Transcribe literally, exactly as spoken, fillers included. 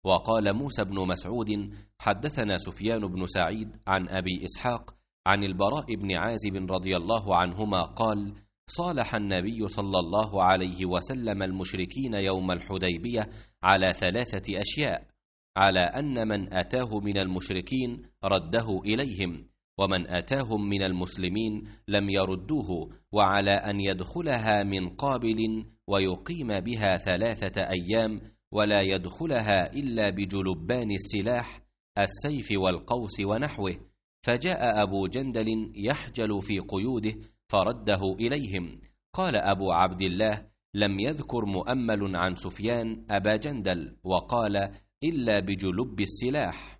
وقال موسى بن مسعود حدثنا سفيان بن سعيد عن أبي إسحاق عن البراء بن عازب رضي الله عنهما قال: صالح النبي صلى الله عليه وسلم المشركين يوم الحديبية على ثلاثة أشياء: على أن من أتاه من المشركين رده إليهم، ومن أتاهم من المسلمين لم يردوه، وعلى أن يدخلها من قابل ويقيم بها ثلاثة أيام، ولا يدخلها إلا بجلبان السلاح السيف والقوس ونحوه. فجاء أبو جندل يحجل في قيوده فرده إليهم. قال أبو عبد الله: لم يذكر مؤمل عن سفيان أبا جندل، وقال: إلا بجلب السلاح.